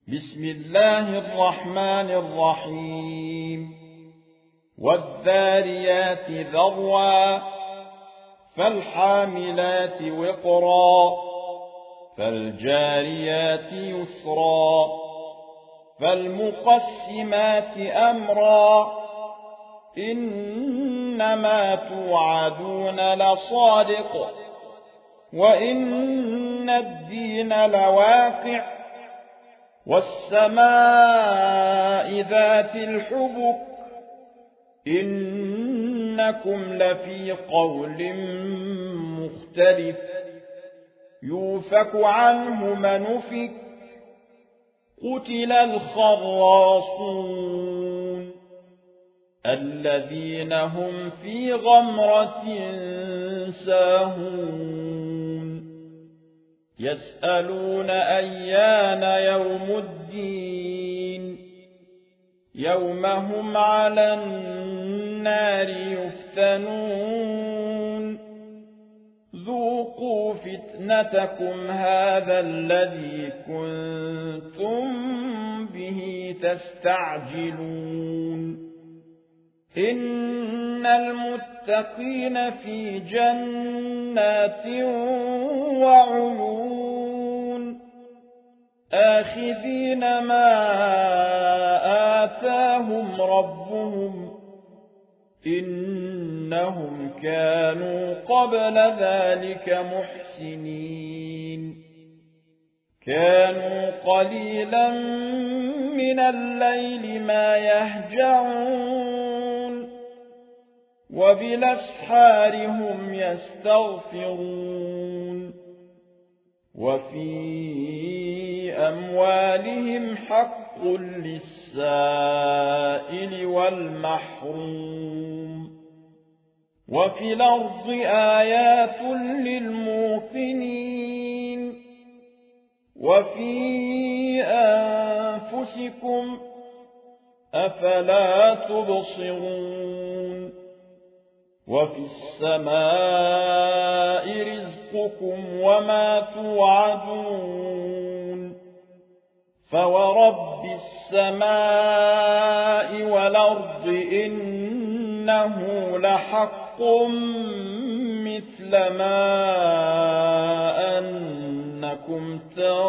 بسم الله الرحمن الرحيم والذاريات ذروا فالحاملات وقرا فالجاريات يسرا فالمقسمات أمرا إنما توعدون لصادق وإن الدين لواقع والسماء ذات الحبك إنكم لفي قول مختلف يوفك عنه من أفك قتل الخراصون الذين هم في غمرة ساهون يسألون أيان يوم الدين يوم هم على النار يفتنون ذوقوا فتنتكم هذا الذي كنتم به تستعجلون إن المتقين في جنات وعيون آخذين ما آتاهم ربهم إنهم كانوا قبل ذلك محسنين كانوا قليلا من الليل ما يهجعون وبالأسحار هم يستغفرون وفي أموالهم حق للسائل والمحروم وفي الأرض آيات للموقنين وفي أنفسكم أفلا تبصرون وفي السماء رزقكم وما توعدون فورب السماء والأرض إنه لحق مثل ما أنكم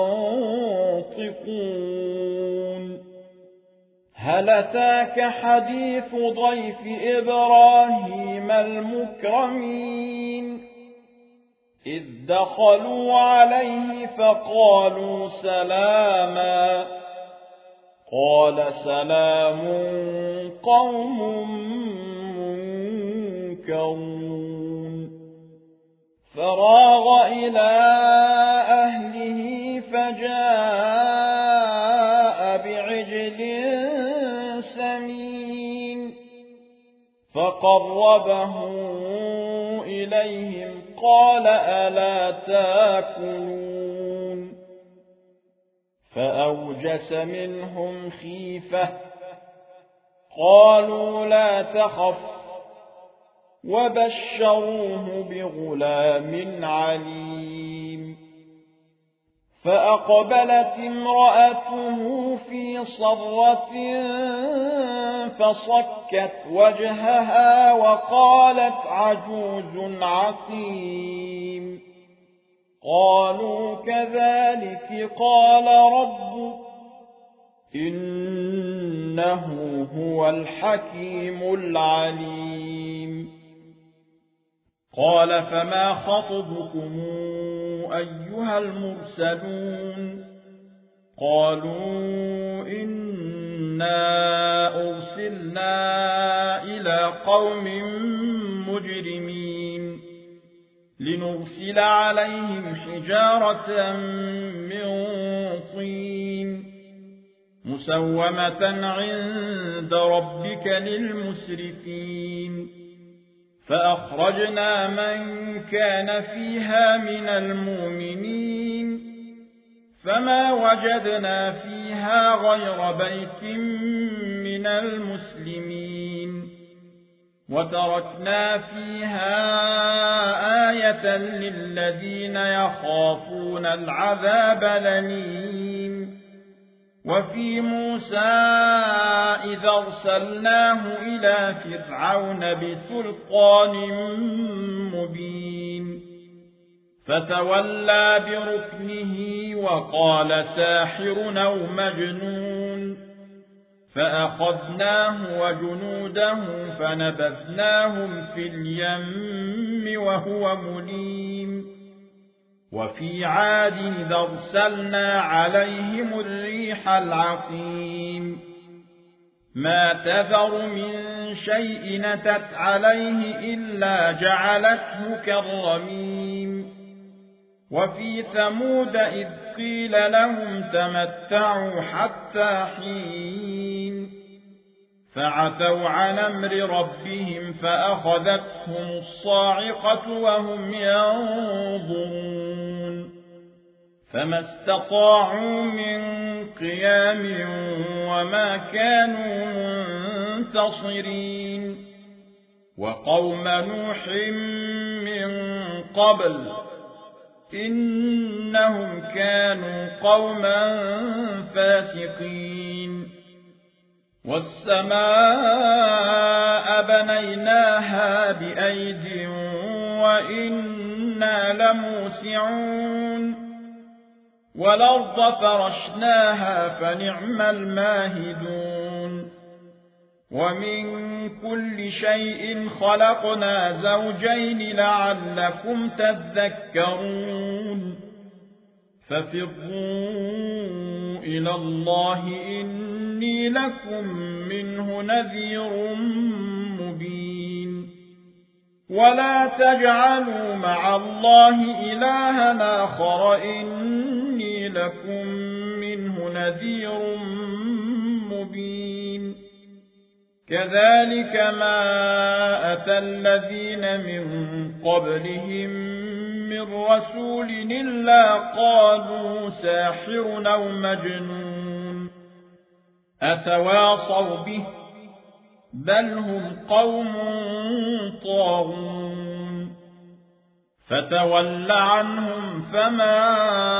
تنطقون هل أتاك حديث ضيف إبراهيم المكرمين إذ دخلوا عليه فقالوا سلاما قال سلام قوم منكرون فراغ إلى أهله فجاء بعجل سمين فقربه إليهم قال ألا تاكلون فأوجس منهم خيفة قالوا لا تخف وبشروه بغلام عليم فأقبلت امرأته في صرة فصكت وجهها وقالت عجوز عقيم قالوا كذلك قال ربك إنه هو الحكيم العليم قال فما خطبكم أيها المرسلون قالوا إنا أرسلنا إلى قوم مجرمين لنرسل عليهم حجارة من طين مسومة عند ربك للمسرفين فأخرجنا من كان فيها من المؤمنين فما وجدنا فيها غير بيت من المسلمين وتركنا فيها آية للذين يخافون العذاب الأليم وفي موسى إذا أرسلناه إلى فرعون بسلطان مبين فتولى بركنه وقال ساحر أو مجنون فأخذناه وجنوده فنبذناهم في اليم وهو مليم وفي عاد إذ أرسلنا عليهم الريح العقيم ما تذر من شيء نتت عليه إلا جعلته كالرميم وفي ثمود إذ قيل لهم تمتعوا حتى حين فعتوا عن أمر ربهم فأخذتهم الصاعقة وهم ينظرون فما استطاعوا من قيام وما كانوا منتصرين وقوم نوح من قبل إنهم كانوا قوما فاسقين والسماء بنيناها بأيد وإنا لموسعون والأرض فرشناها فنعم الماهدون ومن كل شيء خلقنا زوجين لعلكم تذكرون ففروا إلى الله إني لكم منه نذير مبين ولا تجعلوا مع الله إلها آخر إني لكم منه نذير مبين كذلك ما أتى الذين من قبلهم من رسول إلا قالوا ساحر أو مجنون أتواصوا به بل هم قوم طاغون فتول عنهم فما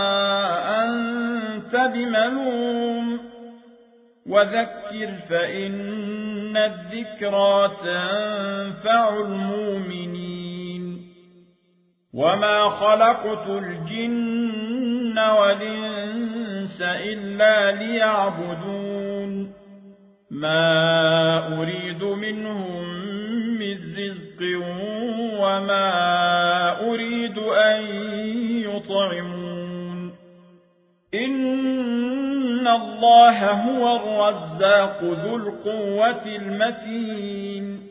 أنت بملوم وذكر فإن الذكرى تنفع المؤمنين وما خلقت الجن والإنس إلا ليعبدون ما أريد منهم من رزق وما أريد أن يطعمون إن الله هو الرزاق ذو القوة المتين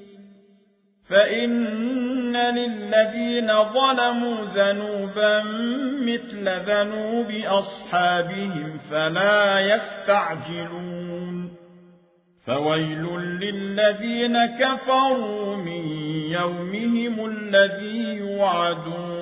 فإن للذين ظلموا ذنوبا مثل ذنوب أصحابهم فلا يستعجلون فويل للذين كفروا من يومهم الذي يوعدون